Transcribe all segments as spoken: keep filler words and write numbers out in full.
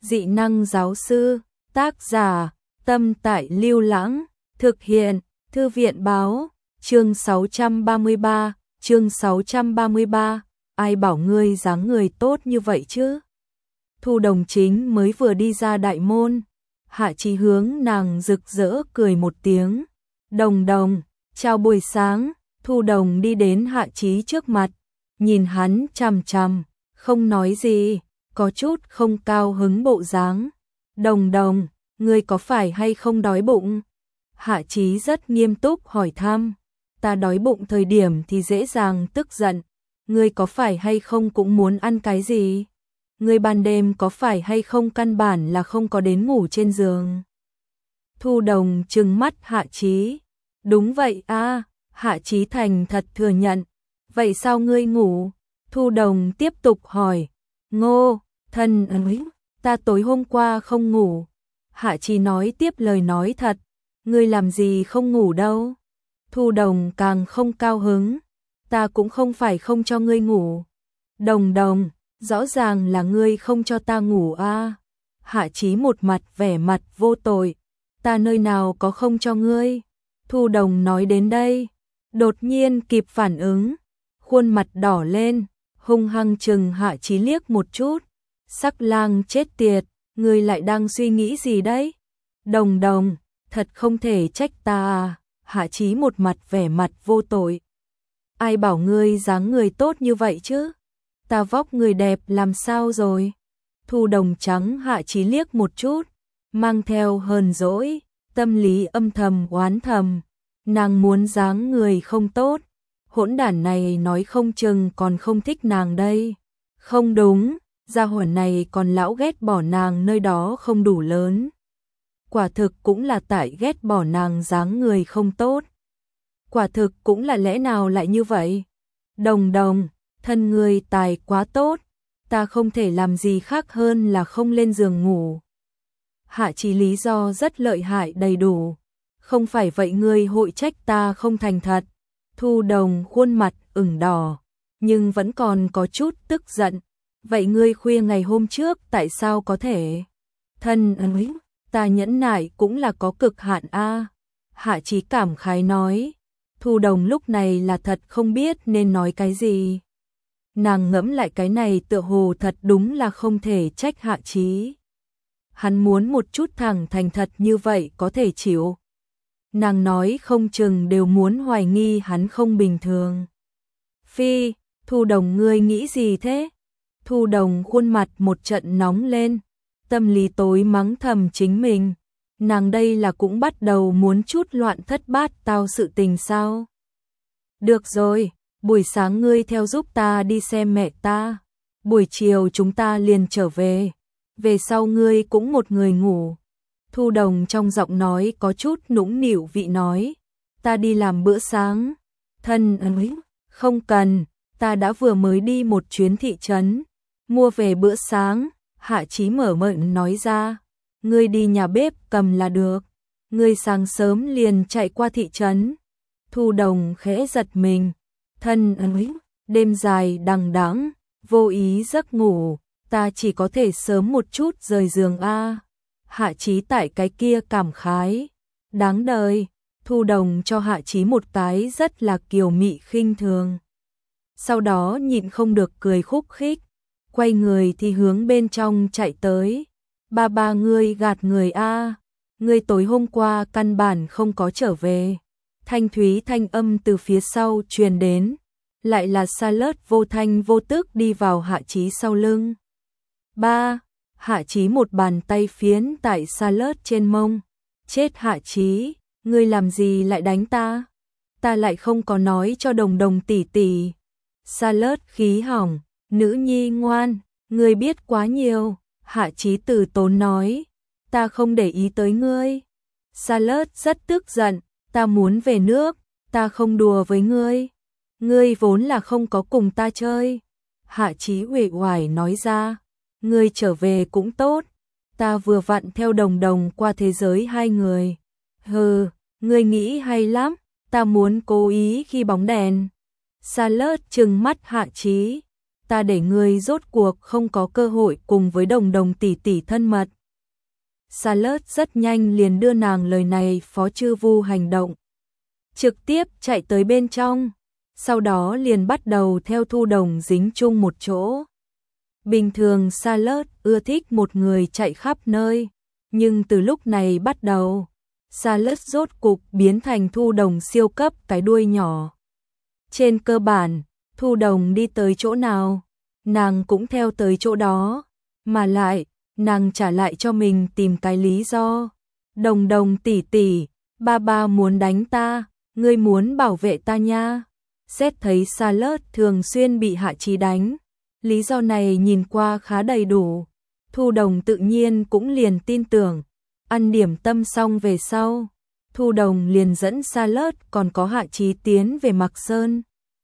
Dị năng giáo sư, tác giả, Tâm Tại Lưu Lãng, thực hiện, Thư viện báo, chương sáu trăm ba mươi ba, chương sáu trăm ba mươi ba, ai bảo ngươi dáng người tốt như vậy chứ? Thu Đồng chính mới vừa đi ra đại môn, Hạ Chí hướng nàng rực rỡ cười một tiếng. Đồng Đồng, chào buổi sáng. Thu Đồng đi đến Hạ Chí trước mặt, nhìn hắn chằm chằm, không nói gì, có chút không cao hứng bộ dáng. Đồng Đồng, ngươi có phải hay không đói bụng? Hạ Chí rất nghiêm túc hỏi thăm. Ta đói bụng thời điểm thì dễ dàng tức giận. Ngươi có phải hay không cũng muốn ăn cái gì? Ngươi ban đêm có phải hay không căn bản là không có đến ngủ trên giường? Thu Đồng trừng mắt Hạ Chí. Đúng vậy a. Hạ Chí thành thật thừa nhận. Vậy sao ngươi ngủ? Thu Đồng tiếp tục hỏi. Ngô, thân ơi, ta tối hôm qua không ngủ. Hạ Chí nói tiếp lời nói thật. Ngươi làm gì không ngủ đâu? Thu Đồng càng không cao hứng. Ta cũng không phải không cho ngươi ngủ. Đồng Đồng, rõ ràng là ngươi không cho ta ngủ a. Hạ Chí một mặt vẻ mặt vô tội. Ta nơi nào có không cho ngươi? Thu Đồng nói đến đây, đột nhiên kịp phản ứng, khuôn mặt đỏ lên, hung hăng chừng Hạ Chí liếc một chút. Sắc lang chết tiệt, ngươi lại đang suy nghĩ gì đấy? Đồng Đồng, thật không thể trách ta à? Hạ Chí một mặt vẻ mặt vô tội. Ai bảo ngươi dáng người tốt như vậy chứ? Ta vóc người đẹp làm sao rồi? Thu Đồng trắng Hạ Chí liếc một chút, mang theo hờn dỗi, tâm lý âm thầm oán thầm. Nàng muốn dáng người không tốt, hỗn đản này nói không chừng còn không thích nàng đây. Không đúng, gia hỏa này còn lão ghét bỏ nàng nơi đó không đủ lớn. Quả thực cũng là tại ghét bỏ nàng dáng người không tốt. Quả thực cũng là lẽ nào lại như vậy? Đồng Đồng, thân người tài quá tốt, ta không thể làm gì khác hơn là không lên giường ngủ. Hạ Chí lý do rất lợi hại đầy đủ. Không phải vậy ngươi hội trách ta không thành thật. Thu Đồng khuôn mặt ửng đỏ, nhưng vẫn còn có chút tức giận. Vậy ngươi khuya ngày hôm trước tại sao có thể? Thân ơi, ta nhẫn nại cũng là có cực hạn a. Hạ Chí cảm khái nói. Thu Đồng lúc này là thật không biết nên nói cái gì. Nàng ngẫm lại cái này tựa hồ thật đúng là không thể trách Hạ Chí. Hắn muốn một chút thẳng thành thật như vậy có thể chịu. Nàng nói không chừng đều muốn hoài nghi hắn không bình thường. Phi, Thu Đồng ngươi nghĩ gì thế? Thu Đồng khuôn mặt một trận nóng lên, tâm lý tối mắng thầm chính mình. Nàng đây là cũng bắt đầu muốn chút loạn thất bát tao sự tình sao? Được rồi, buổi sáng ngươi theo giúp ta đi xem mẹ ta. Buổi chiều chúng ta liền trở về. Về sau ngươi cũng một người ngủ. Thu Đồng trong giọng nói có chút nũng nịu vị nói. Ta đi làm bữa sáng. Thân ơi, không cần, ta đã vừa mới đi một chuyến thị trấn. Mua về bữa sáng, Hạ Chí mở miệng nói ra. Ngươi đi nhà bếp cầm là được. Ngươi sáng sớm liền chạy qua thị trấn. Thu Đồng khẽ giật mình. Thân ơi, đêm dài đằng đẵng, vô ý giấc ngủ. Ta chỉ có thể sớm một chút rời giường a. Hạ Chí tại cái kia cảm khái. Đáng đời, Thu Đồng cho Hạ Chí một cái rất là kiều mị khinh thường. Sau đó nhịn không được cười khúc khích. Quay người thì hướng bên trong chạy tới. Ba ba ngươi gạt người a. Ngươi tối hôm qua căn bản không có trở về. Thanh thúy thanh âm từ phía sau truyền đến. Lại là Salad vô thanh vô tức đi vào Hạ Chí sau lưng. Ba, Hạ Chí một bàn tay phiến tại Salad trên mông. Chết Hạ Chí, ngươi làm gì lại đánh ta? Ta lại không có nói cho Đồng Đồng tỷ tỷ. Salad khí hỏng, nữ nhi ngoan, ngươi biết quá nhiều. Hạ Chí từ tốn nói, ta không để ý tới ngươi. Salad rất tức giận, ta muốn về nước, ta không đùa với ngươi. Ngươi vốn là không có cùng ta chơi. Hạ Chí uể oải nói ra. Ngươi trở về cũng tốt, ta vừa vặn theo Đồng Đồng qua thế giới hai người. Hừ, ngươi nghĩ hay lắm, ta muốn cố ý khi bóng đèn. Salad trừng mắt Hạ Chí. ta để ngươi rốt cuộc không có cơ hội cùng với Đồng Đồng tỷ tỷ thân mật. Charlotte rất nhanh liền đưa nàng lời này phó chư vu hành động. Trực tiếp chạy tới bên trong, sau đó liền bắt đầu theo Thu Đồng dính chung một chỗ. Bình thường Charlotte ưa thích một người chạy khắp nơi, nhưng từ lúc này bắt đầu, Charlotte rốt cục biến thành Thu Đồng siêu cấp cái đuôi nhỏ. Trên cơ bản, Thu Đồng đi tới chỗ nào, nàng cũng theo tới chỗ đó, mà lại, nàng trả lại cho mình tìm cái lý do. Đồng Đồng tỷ tỷ, ba ba muốn đánh ta, ngươi muốn bảo vệ ta nha. Xét thấy Charlotte thường xuyên bị Hạ Chí đánh, lý do này nhìn qua khá đầy đủ. Thu Đồng tự nhiên cũng liền tin tưởng. Ăn điểm tâm xong về sau, Thu Đồng liền dẫn Charlotte còn có Hạ Chí tiến về Mạc Sơn.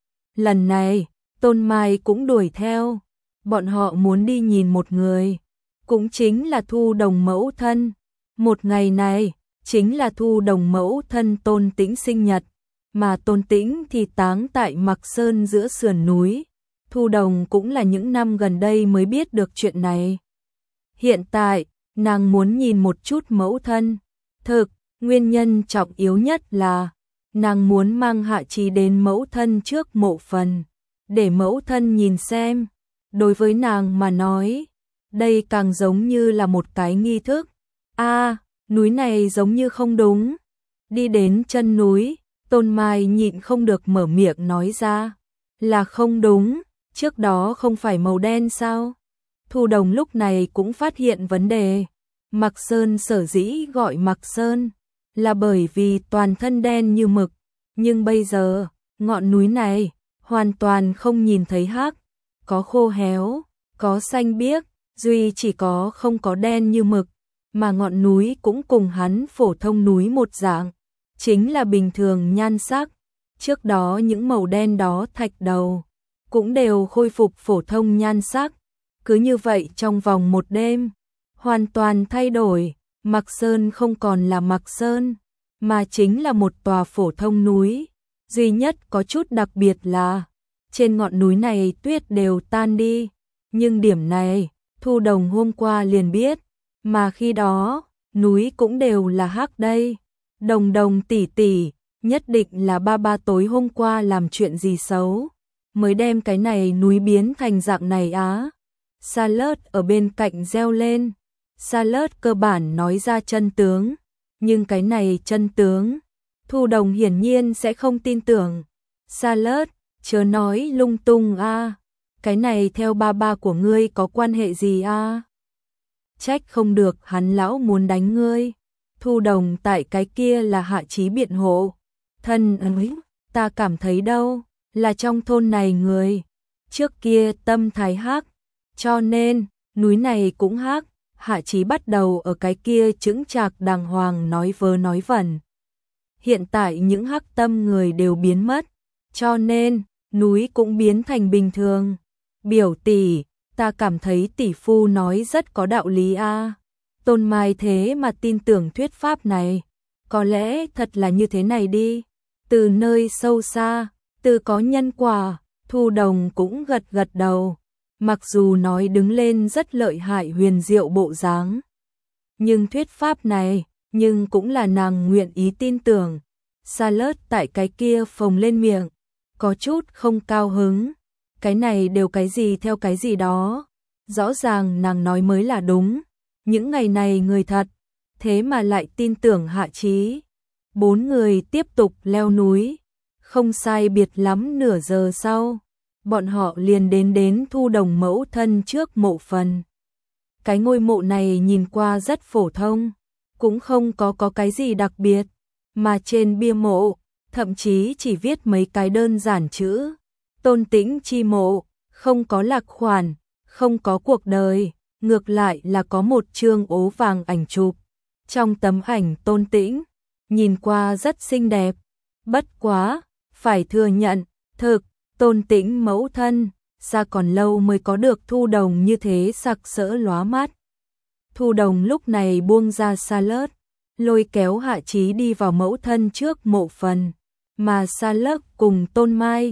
Lần này, Tôn Mai cũng đuổi theo. Bọn họ muốn đi nhìn một người, cũng chính là Thu Đồng mẫu thân. Một ngày này, chính là Thu Đồng mẫu thân Tôn Tĩnh sinh nhật, mà Tôn Tĩnh thì táng tại Mạc Sơn giữa sườn núi. Thu Đồng cũng là những năm gần đây mới biết được chuyện này. Hiện tại, nàng muốn nhìn một chút mẫu thân. Thực, nguyên nhân trọng yếu nhất là nàng muốn mang Hạ Chí đến mẫu thân trước mộ phần, để mẫu thân nhìn xem. Đối với nàng mà nói, đây càng giống như là một cái nghi thức. A, núi này giống như không đúng. Đi đến chân núi, Tôn Mai nhịn không được mở miệng nói ra, là không đúng, trước đó không phải màu đen sao? Thu Đồng lúc này cũng phát hiện vấn đề. Mạc Sơn sở dĩ gọi Mạc Sơn là bởi vì toàn thân đen như mực, nhưng bây giờ, ngọn núi này hoàn toàn không nhìn thấy hắc, có khô héo, có xanh biếc, duy chỉ có không có đen như mực, mà ngọn núi cũng cùng hắn phổ thông núi một dạng, chính là bình thường nhan sắc. Trước đó những màu đen đó thạch đầu cũng đều khôi phục phổ thông nhan sắc. Cứ như vậy trong vòng một đêm, hoàn toàn thay đổi. Mạc Sơn không còn là Mạc Sơn, mà chính là một tòa phổ thông núi. Duy nhất có chút đặc biệt là trên ngọn núi này tuyết đều tan đi, nhưng điểm này Thu Đồng hôm qua liền biết, mà khi đó núi cũng đều là hắc đây. Đồng Đồng tỷ tỷ, nhất định là ba ba tối hôm qua làm chuyện gì xấu, mới đem cái này núi biến thành dạng này á. Charlotte ở bên cạnh reo lên. Charlotte cơ bản nói ra chân tướng, nhưng cái này chân tướng, Thu Đồng hiển nhiên sẽ không tin tưởng. Charlotte, chớ nói lung tung a, cái này theo ba ba của ngươi có quan hệ gì a? Trách không được hắn lão muốn đánh ngươi. Thu Đồng tại cái kia là Hạ Chí biện hộ. Thân ấy, ta cảm thấy đâu, là trong thôn này người trước kia tâm thái hắc, cho nên núi này cũng hắc. Hạ Chí bắt đầu ở cái kia chững chạc đàng hoàng nói vớ nói vẩn. Hiện tại những hắc tâm người đều biến mất, cho nên núi cũng biến thành bình thường. Biểu tỷ, ta cảm thấy tỷ phu nói rất có đạo lý a. Tôn Mai thế mà tin tưởng thuyết pháp này, có lẽ thật là như thế này đi. Từ nơi sâu xa, từ có nhân quả, Thu Đồng cũng gật gật đầu. Mặc dù nói đứng lên rất lợi hại huyền diệu bộ dáng, nhưng thuyết pháp này, nhưng cũng là nàng nguyện ý tin tưởng. Charlotte tại cái kia phồng lên miệng, có chút không cao hứng. Cái này đều cái gì theo cái gì đó, rõ ràng nàng nói mới là đúng. Những ngày này người thật, thế mà lại tin tưởng Hạ Chí. Bốn người tiếp tục leo núi, không sai biệt lắm nửa giờ sau, bọn họ liền đến đến Thu Đồng mẫu thân trước mộ phần. Cái ngôi mộ này nhìn qua rất phổ thông, cũng không có có cái gì đặc biệt, mà trên bia mộ, thậm chí chỉ viết mấy cái đơn giản chữ. Tôn Tĩnh chi mộ, không có lạc khoản, không có cuộc đời, ngược lại là có một chương ố vàng ảnh chụp. Trong tấm ảnh Tôn Tĩnh, nhìn qua rất xinh đẹp, bất quá, phải thừa nhận, thực, Tôn Tĩnh mẫu thân, xa còn lâu mới có được Thu Đồng như thế sặc sỡ lóa mắt. Thu Đồng lúc này buông ra Charlotte, lôi kéo Hạ Chí đi vào mẫu thân trước mộ phần, mà Charlotte cùng Tôn Mai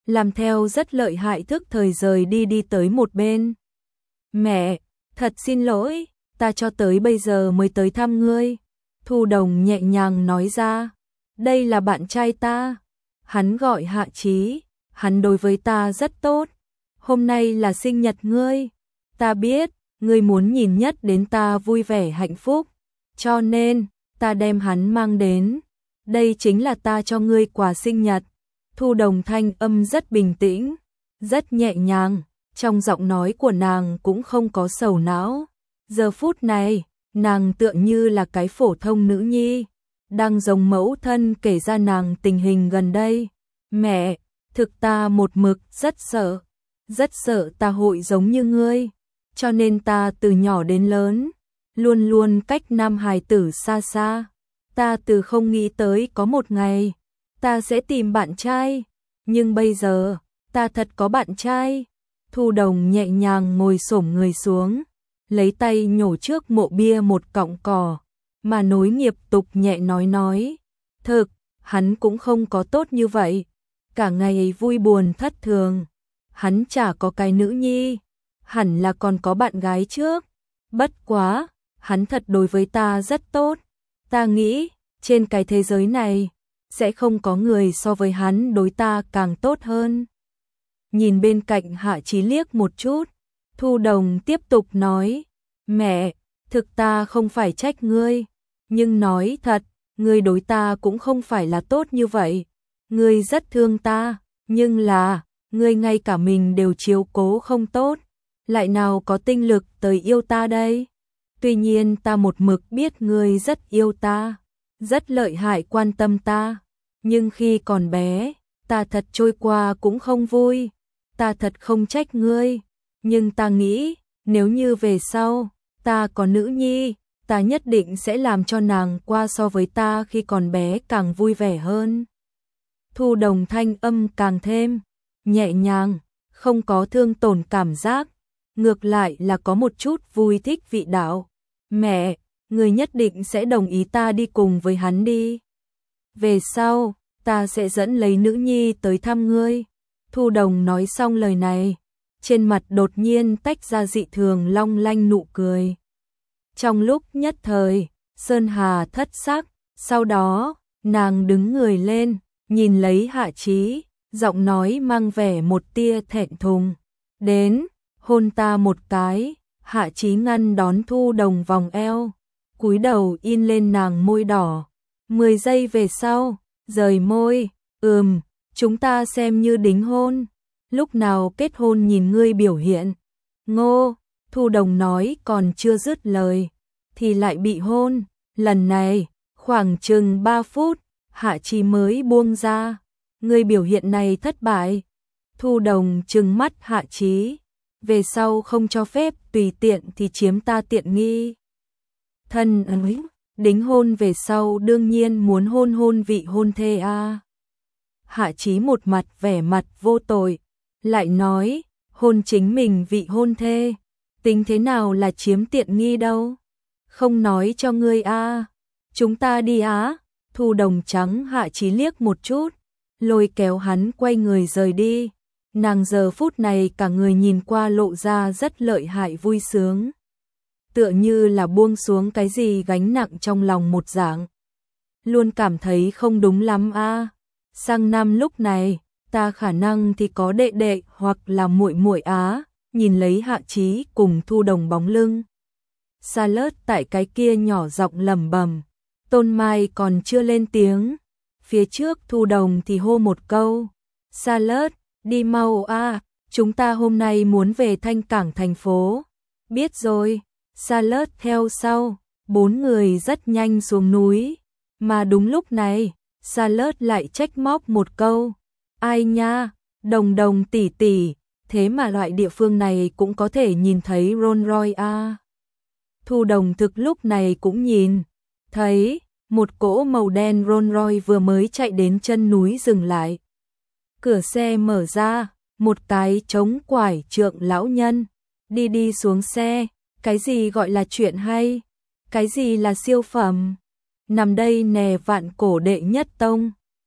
làm theo rất lợi hại thức thời rời đi đi tới một bên. Mẹ, thật xin lỗi, ta cho tới bây giờ mới tới thăm ngươi. Thu Đồng nhẹ nhàng nói ra, đây là bạn trai ta. Hắn gọi Hạ Chí, hắn đối với ta rất tốt. Hôm nay là sinh nhật ngươi. Ta biết, ngươi muốn nhìn nhất đến ta vui vẻ hạnh phúc. Cho nên, ta đem hắn mang đến. Đây chính là ta cho ngươi quà sinh nhật. Thu Đồng thanh âm rất bình tĩnh, rất nhẹ nhàng, trong giọng nói của nàng cũng không có sầu não. Giờ phút này, nàng tựa như là cái phổ thông nữ nhi, đang giống mẫu thân kể ra nàng tình hình gần đây. Mẹ, thực ta một mực rất sợ, rất sợ ta hội giống như ngươi, cho nên ta từ nhỏ đến lớn, luôn luôn cách nam hài tử xa xa. Ta từ không nghĩ tới có một ngày, ta sẽ tìm bạn trai, nhưng bây giờ, ta thật có bạn trai. Thu Đồng nhẹ nhàng ngồi xổm người xuống, lấy tay nhổ trước mộ bia một cọng cỏ, mà nối nghiệp tục nhẹ nói nói. Thực, hắn cũng không có tốt như vậy, cả ngày ấy vui buồn thất thường. Hắn chả có cái nữ nhi, hẳn là còn có bạn gái trước. Bất quá, hắn thật đối với ta rất tốt. Ta nghĩ, trên cái thế giới này, sẽ không có người so với hắn đối ta càng tốt hơn. Nhìn bên cạnh Hạ Chí liếc một chút, Thu Đồng tiếp tục nói, mẹ, thực ta không phải trách ngươi, nhưng nói thật, ngươi đối ta cũng không phải là tốt như vậy. Ngươi rất thương ta, nhưng là, ngươi ngay cả mình đều chiếu cố không tốt, lại nào có tinh lực tới yêu ta đây. Tuy nhiên ta một mực biết ngươi rất yêu ta, rất lợi hại quan tâm ta, nhưng khi còn bé, ta thật trôi qua cũng không vui, ta thật không trách ngươi, nhưng ta nghĩ, nếu như về sau, ta có nữ nhi, ta nhất định sẽ làm cho nàng qua so với ta khi còn bé càng vui vẻ hơn. Thu Đồng thanh âm càng thêm nhẹ nhàng, không có thương tổn cảm giác, ngược lại là có một chút vui thích vị đạo. Mẹ, người nhất định sẽ đồng ý ta đi cùng với hắn đi. Về sau, ta sẽ dẫn lấy nữ nhi tới thăm ngươi. Thu Đồng nói xong lời này, trên mặt đột nhiên tách ra dị thường long lanh nụ cười. Trong lúc nhất thời, Sơn Hà thất sắc, sau đó, nàng đứng người lên, nhìn lấy Hạ Chí, giọng nói mang vẻ một tia thẹn thùng. Đến, hôn ta một cái. Hạ Chí ngăn đón Thu Đồng vòng eo, cúi đầu in lên nàng môi đỏ. Mười giây về sau, rời môi, ừm, chúng ta xem như đính hôn. Lúc nào kết hôn nhìn ngươi biểu hiện. Ngô, Thu Đồng nói còn chưa dứt lời, thì lại bị hôn. Lần này, khoảng chừng ba phút, Hạ Chí mới buông ra. Ngươi biểu hiện này thất bại. Thu Đồng trừng mắt Hạ Chí. Về sau không cho phép tùy tiện thì chiếm ta tiện nghi. Thân ấy, đính hôn về sau đương nhiên muốn hôn hôn vị hôn thê a. À. Hạ Chí một mặt vẻ mặt vô tội, lại nói, hôn chính mình vị hôn thê, tính thế nào là chiếm tiện nghi đâu. Không nói cho ngươi a. À. Chúng ta đi á. Thu Đồng trắng Hạ Chí liếc một chút, lôi kéo hắn quay người rời đi. Nàng giờ phút này cả người nhìn qua lộ ra rất lợi hại vui sướng. Tựa như là buông xuống cái gì gánh nặng trong lòng một dạng. Luôn cảm thấy không đúng lắm a. À. Sang năm lúc này, ta khả năng thì có đệ đệ hoặc là muội muội á. Nhìn lấy Hạ Chí cùng Thu Đồng bóng lưng. Sa Lớt tại cái kia nhỏ giọng lẩm bẩm. Tôn Mai còn chưa lên tiếng. Phía trước Thu Đồng thì hô một câu. Sa Lớt, đi mau a, à, chúng ta hôm nay muốn về Thanh Cảng thành phố. Biết rồi, Sa Lớt theo sau, bốn người rất nhanh xuống núi. Mà đúng lúc này, Sa Lớt lại trách móc một câu. Ai nha, Đồng Đồng tỷ tỷ, thế mà loại địa phương này cũng có thể nhìn thấy Rolls Royce a. À. Thu Đồng thực lúc này cũng nhìn, thấy, một cỗ màu đen Rolls Royce vừa mới chạy đến chân núi dừng lại. Cửa xe mở ra, một cái trống quải trượng lão nhân, đi đi xuống xe, cái gì gọi là chuyện hay, cái gì là siêu phẩm, nằm đây nè vạn cổ đệ nhất tông.